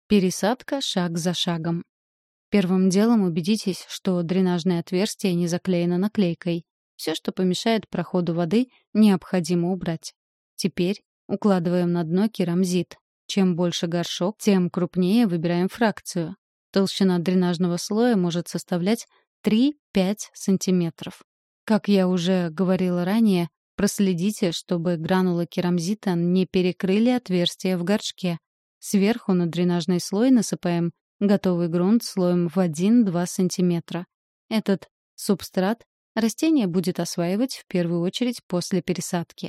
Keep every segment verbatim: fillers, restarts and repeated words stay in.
Пересадка шаг за шагом. Первым делом убедитесь, что дренажное отверстие не заклеено наклейкой. Все, что помешает проходу воды, необходимо убрать. Теперь укладываем на дно керамзит. Чем больше горшок, тем крупнее выбираем фракцию. Толщина дренажного слоя может составлять три-пять сантиметров. Как я уже говорила ранее, проследите, чтобы гранулы керамзита не перекрыли отверстие в горшке. Сверху на дренажный слой насыпаем готовый грунт слоем в один-два сантиметра. Этот субстрат растение будет осваивать в первую очередь после пересадки.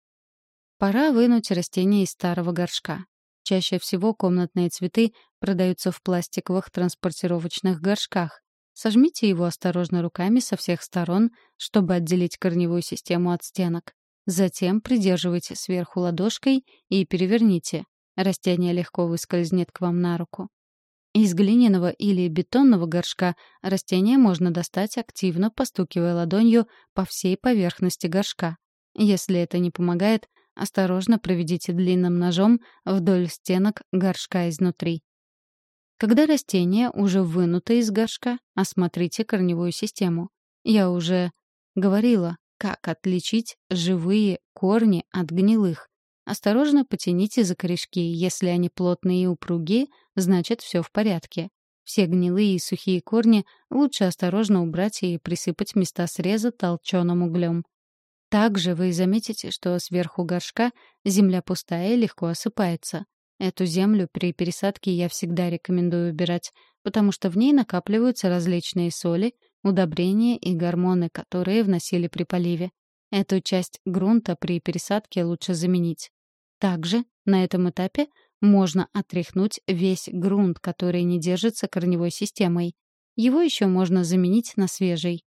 Пора вынуть растение из старого горшка. Чаще всего комнатные цветы продаются в пластиковых транспортировочных горшках. Сожмите его осторожно руками со всех сторон, чтобы отделить корневую систему от стенок. Затем придерживайте сверху ладошкой и переверните. Растение легко выскользнет к вам на руку. Из глиняного или бетонного горшка растение можно достать, активно постукивая ладонью по всей поверхности горшка. Если это не помогает, осторожно проведите длинным ножом вдоль стенок горшка изнутри. Когда растение уже вынуто из горшка, осмотрите корневую систему. Я уже говорила, как отличить живые корни от гнилых. Осторожно потяните за корешки. Если они плотные и упругие, значит, все в порядке. Все гнилые и сухие корни лучше осторожно убрать и присыпать места среза толченым углем. Также вы заметите, что сверху горшка земля пустая и легко осыпается. Эту землю при пересадке я всегда рекомендую убирать, потому что в ней накапливаются различные соли, удобрения и гормоны, которые вносили при поливе. Эту часть грунта при пересадке лучше заменить. Также на этом этапе можно отряхнуть весь грунт, который не держится корневой системой. Его еще можно заменить на свежий.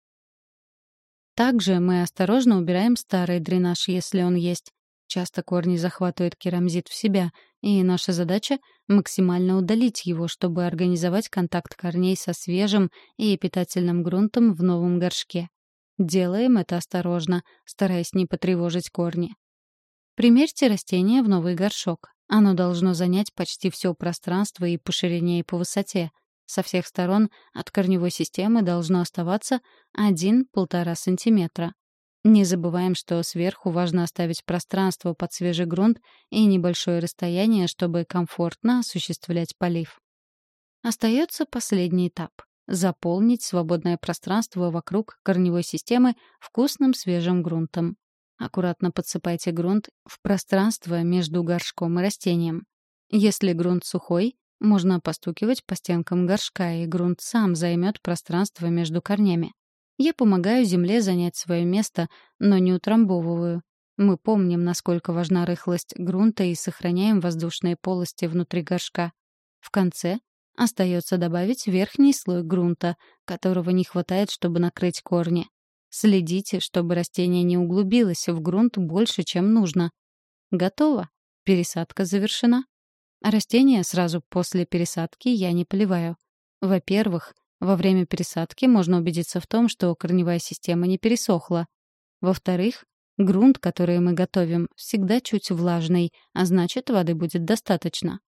Также мы осторожно убираем старый дренаж, если он есть. Часто корни захватывают керамзит в себя, и наша задача — максимально удалить его, чтобы организовать контакт корней со свежим и питательным грунтом в новом горшке. Делаем это осторожно, стараясь не потревожить корни. Примерьте растение в новый горшок. Оно должно занять почти все пространство и по ширине, и по высоте. Со всех сторон от корневой системы должно оставаться один-полтора сантиметра. Не забываем, что сверху важно оставить пространство под свежий грунт и небольшое расстояние, чтобы комфортно осуществлять полив. Остается последний этап — заполнить свободное пространство вокруг корневой системы вкусным свежим грунтом. Аккуратно подсыпайте грунт в пространство между горшком и растением. Если грунт сухой, можно постукивать по стенкам горшка, и грунт сам займет пространство между корнями. Я помогаю земле занять свое место, но не утрамбовываю. Мы помним, насколько важна рыхлость грунта, и сохраняем воздушные полости внутри горшка. В конце остается добавить верхний слой грунта, которого не хватает, чтобы накрыть корни. Следите, чтобы растение не углубилось в грунт больше, чем нужно. Готово. Пересадка завершена. Растения сразу после пересадки я не поливаю. Во-первых, во время пересадки можно убедиться в том, что корневая система не пересохла. Во-вторых, грунт, который мы готовим, всегда чуть влажный, а значит, воды будет достаточно.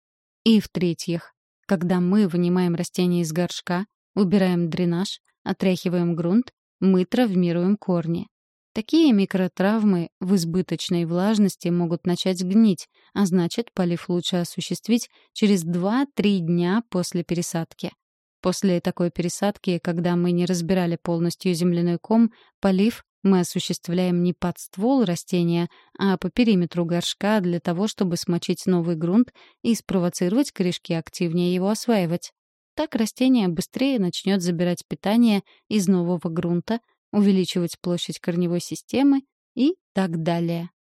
И в-третьих, когда мы вынимаем растение из горшка, убираем дренаж, отряхиваем грунт, мы травмируем корни. Такие микротравмы в избыточной влажности могут начать гнить, а значит, полив лучше осуществить через два-три дня после пересадки. После такой пересадки, когда мы не разбирали полностью земляной ком, полив мы осуществляем не под ствол растения, а по периметру горшка для того, чтобы смочить новый грунт и спровоцировать корешки активнее его осваивать. Так растение быстрее начнет забирать питание из нового грунта, увеличивать площадь корневой системы и так далее.